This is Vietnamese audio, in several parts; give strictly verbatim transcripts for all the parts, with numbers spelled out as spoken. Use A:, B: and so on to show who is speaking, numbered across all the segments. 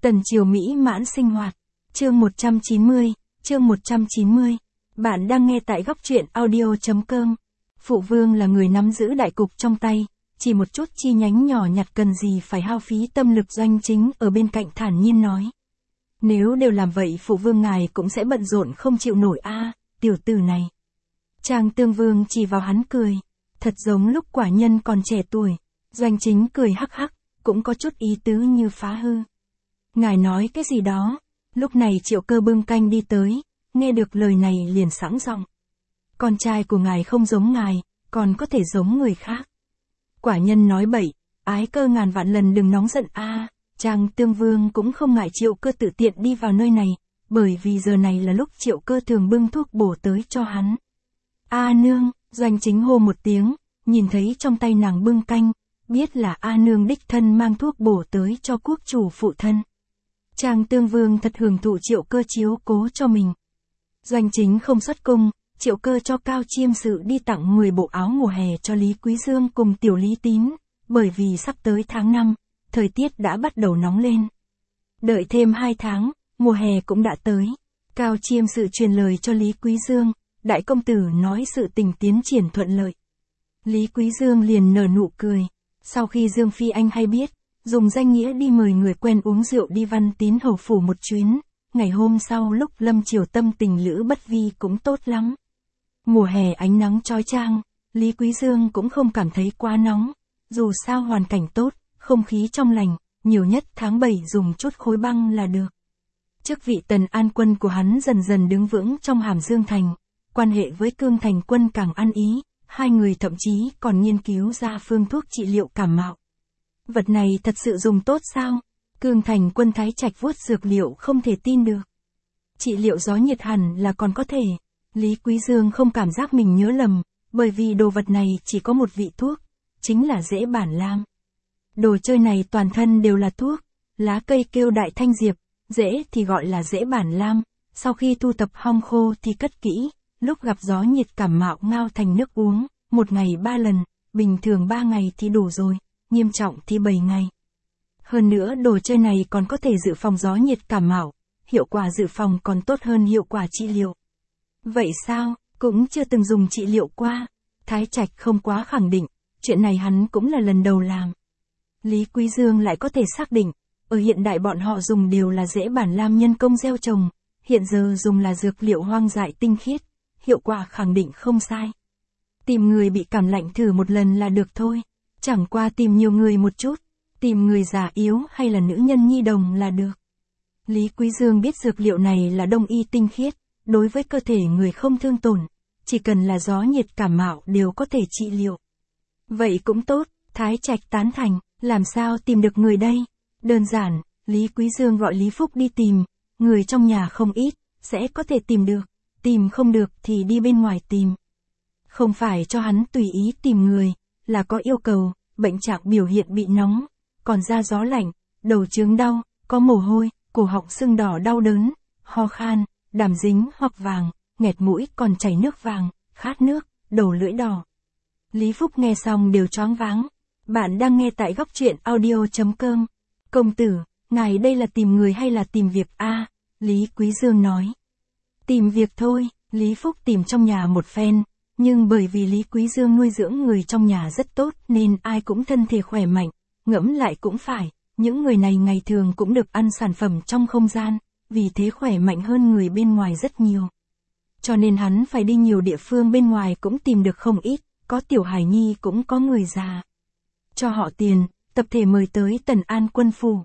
A: Tần Triều mỹ mãn sinh hoạt. Chương một trăm chín mươi, chương một trăm chín mươi. Bạn đang nghe tại góc truyện audio chấm com. Phụ vương là người nắm giữ đại cục trong tay, chỉ một chút chi nhánh nhỏ nhặt cần gì phải hao phí tâm lực. Doanh Chính ở bên cạnh thản nhiên nói. Nếu đều làm vậy phụ vương ngài cũng sẽ bận rộn không chịu nổi a, tiểu tử này. Trang Tương Vương chỉ vào hắn cười, thật giống lúc quả nhân còn trẻ tuổi. Doanh Chính cười hắc hắc, cũng có chút ý tứ như phá hư. Ngài nói cái gì đó? Lúc này Triệu Cơ bưng canh đi tới, nghe được lời này liền sẵn giọng. Con trai của ngài không giống ngài, còn có thể giống người khác. Quả nhân nói bậy, Ái Cơ ngàn vạn lần đừng nóng giận a. À, Trang Tương Vương cũng không ngại Triệu Cơ tự tiện đi vào nơi này, bởi vì giờ này là lúc Triệu Cơ thường bưng thuốc bổ tới cho hắn. A nương, Doanh Chính hô một tiếng, nhìn thấy trong tay nàng bưng canh, biết là A nương đích thân mang thuốc bổ tới cho quốc chủ phụ thân. Trang Tương Vương thật hưởng thụ Triệu Cơ chiếu cố cho mình. Doanh Chính không xuất cung, Triệu Cơ cho Cao Chiêm Sự đi tặng mười bộ áo mùa hè cho Lý Quý Dương cùng Tiểu Lý Tín, bởi vì sắp tới tháng năm, thời tiết đã bắt đầu nóng lên. Đợi thêm hai tháng, mùa hè cũng đã tới. Cao Chiêm Sự truyền lời cho Lý Quý Dương, đại công tử nói sự tình tiến triển thuận lợi. Lý Quý Dương liền nở nụ cười, sau khi Dương Phi Anh hay biết, dùng danh nghĩa đi mời người quen uống rượu đi Văn Tín hầu phủ một chuyến, ngày hôm sau lúc lâm chiều tâm tình Lữ Bất Vi cũng tốt lắm. Mùa hè ánh nắng chói chang, Lý Quý Dương cũng không cảm thấy quá nóng, dù sao hoàn cảnh tốt, không khí trong lành, nhiều nhất tháng bảy dùng chút khối băng là được. Chức vị Tần An Quân của hắn dần dần đứng vững trong Hàm Dương Thành, quan hệ với Cương Thành Quân càng ăn ý, hai người thậm chí còn nghiên cứu ra phương thuốc trị liệu cảm mạo. Vật này thật sự dùng tốt sao? Cương Thành Quân Thái Trạch vuốt dược liệu không thể tin được. Trị liệu gió nhiệt hẳn là còn có thể. Lý Quý Dương không cảm giác mình nhớ lầm, bởi vì đồ vật này chỉ có một vị thuốc, chính là rễ bản lam. Đồ chơi này toàn thân đều là thuốc, lá cây kêu đại thanh diệp, rễ thì gọi là rễ bản lam, sau khi thu tập hong khô thì cất kỹ, lúc gặp gió nhiệt cảm mạo ngao thành nước uống, một ngày ba lần, bình thường ba ngày thì đủ rồi, nghiêm trọng thì bảy ngày. Hơn nữa đồ chơi này còn có thể dự phòng gió nhiệt cảm mạo, hiệu quả dự phòng còn tốt hơn hiệu quả trị liệu. Vậy sao, cũng chưa từng dùng trị liệu qua. Thái Trạch không quá khẳng định, chuyện này hắn cũng là lần đầu làm. Lý Quý Dương lại có thể xác định, ở hiện đại bọn họ dùng đều là rễ bản lam nhân công gieo trồng, hiện giờ dùng là dược liệu hoang dại tinh khiết, hiệu quả khẳng định không sai. Tìm người bị cảm lạnh thử một lần là được thôi, chẳng qua tìm nhiều người một chút, tìm người già yếu hay là nữ nhân nhi đồng là được. Lý Quý Dương biết dược liệu này là đông y tinh khiết, đối với cơ thể người không thương tổn, chỉ cần là gió nhiệt cảm mạo đều có thể trị liệu. Vậy cũng tốt, Thái Trạch tán thành, làm sao tìm được người đây? Đơn giản, Lý Quý Dương gọi Lý Phúc đi tìm, người trong nhà không ít, sẽ có thể tìm được, tìm không được thì đi bên ngoài tìm. Không phải cho hắn tùy ý tìm người, là có yêu cầu, bệnh trạng biểu hiện bị nóng, còn da gió lạnh, đầu chướng đau, có mồ hôi, cổ họng sưng đỏ đau đớn, ho khan, đàm dính hoặc vàng, nghẹt mũi còn chảy nước vàng, khát nước, đầu lưỡi đỏ. Lý Phúc nghe xong đều choáng váng. Bạn đang nghe tại góc truyện audio chấm com. Công tử, ngài đây là tìm người hay là tìm việc a? À, Lý Quý Dương nói. Tìm việc thôi, Lý Phúc tìm trong nhà một phen, nhưng bởi vì Lý Quý Dương nuôi dưỡng người trong nhà rất tốt nên ai cũng thân thể khỏe mạnh, ngẫm lại cũng phải, những người này ngày thường cũng được ăn sản phẩm trong không gian, vì thế khỏe mạnh hơn người bên ngoài rất nhiều. Cho nên hắn phải đi nhiều địa phương bên ngoài cũng tìm được không ít, có tiểu hài nhi cũng có người già. Cho họ tiền, tập thể mời tới Tần An Quân phủ.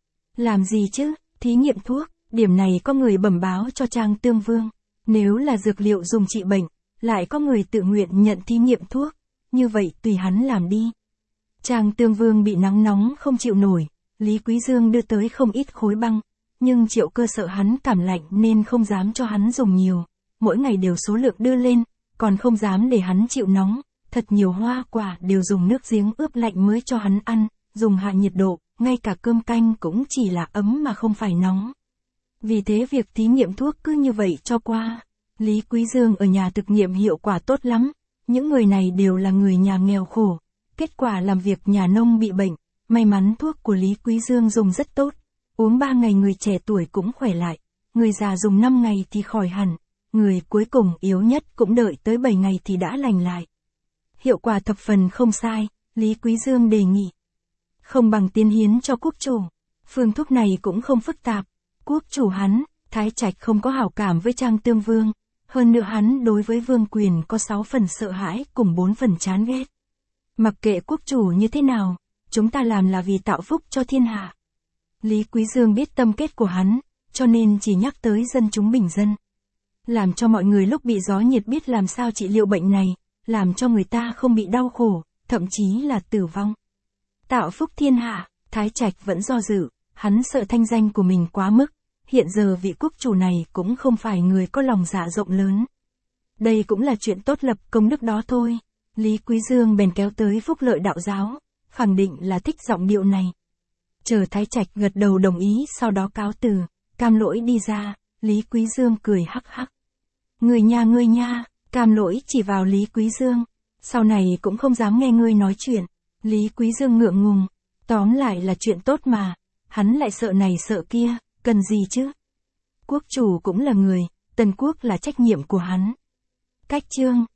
A: Làm gì chứ, thí nghiệm thuốc, điểm này có người bẩm báo cho Trang Tương Vương. Nếu là dược liệu dùng trị bệnh, lại có người tự nguyện nhận thí nghiệm thuốc, như vậy tùy hắn làm đi. Trang Tương Vương bị nắng nóng không chịu nổi, Lý Quý Dương đưa tới không ít khối băng, nhưng Triệu Cơ sợ hắn cảm lạnh nên không dám cho hắn dùng nhiều, mỗi ngày đều số lượng đưa lên, còn không dám để hắn chịu nóng. Thật nhiều hoa quả đều dùng nước giếng ướp lạnh mới cho hắn ăn, dùng hạ nhiệt độ, ngay cả cơm canh cũng chỉ là ấm mà không phải nóng. Vì thế việc thí nghiệm thuốc cứ như vậy cho qua. Lý Quý Dương ở nhà thực nghiệm hiệu quả tốt lắm, những người này đều là người nhà nghèo khổ. Kết quả làm việc nhà nông bị bệnh, may mắn thuốc của Lý Quý Dương dùng rất tốt, Uống ba ngày người trẻ tuổi cũng khỏe lại, người già dùng năm ngày thì khỏi hẳn, người cuối cùng yếu nhất cũng đợi tới bảy ngày thì đã lành lại. Hiệu quả thập phần không sai, Lý Quý Dương đề nghị. Không bằng tiên hiến cho quốc chủ. Phương thuốc này cũng không phức tạp. Quốc chủ hắn, Thái Trạch không có hảo cảm với Trang Tương Vương. Hơn nữa hắn đối với vương quyền có sáu phần sợ hãi cùng bốn phần chán ghét. Mặc kệ quốc chủ như thế nào, chúng ta làm là vì tạo phúc cho thiên hạ. Lý Quý Dương biết tâm kết của hắn, cho nên chỉ nhắc tới dân chúng bình dân. Làm cho mọi người lúc bị gió nhiệt biết làm sao trị liệu bệnh này, làm cho người ta không bị đau khổ, thậm chí là tử vong. Tạo phúc thiên hạ, Thái Trạch vẫn do dự, hắn sợ thanh danh của mình quá mức, hiện giờ vị quốc chủ này cũng không phải người có lòng dạ rộng lớn. Đây cũng là chuyện tốt lập công đức đó thôi. Lý Quý Dương bèn kéo tới Phúc Lợi đạo giáo, khẳng định là thích giọng điệu này. Chờ Thái Trạch gật đầu đồng ý sau đó cáo từ, Cam Lỗi đi ra, Lý Quý Dương cười hắc hắc. Người nha ngươi nha, Cam Lỗi chỉ vào Lý Quý Dương, sau này cũng không dám nghe ngươi nói chuyện. Lý Quý Dương ngượng ngùng, tóm lại là chuyện tốt mà, hắn lại sợ này sợ kia, cần gì chứ? Quốc chủ cũng là người, Tần quốc là trách nhiệm của hắn. Cách chương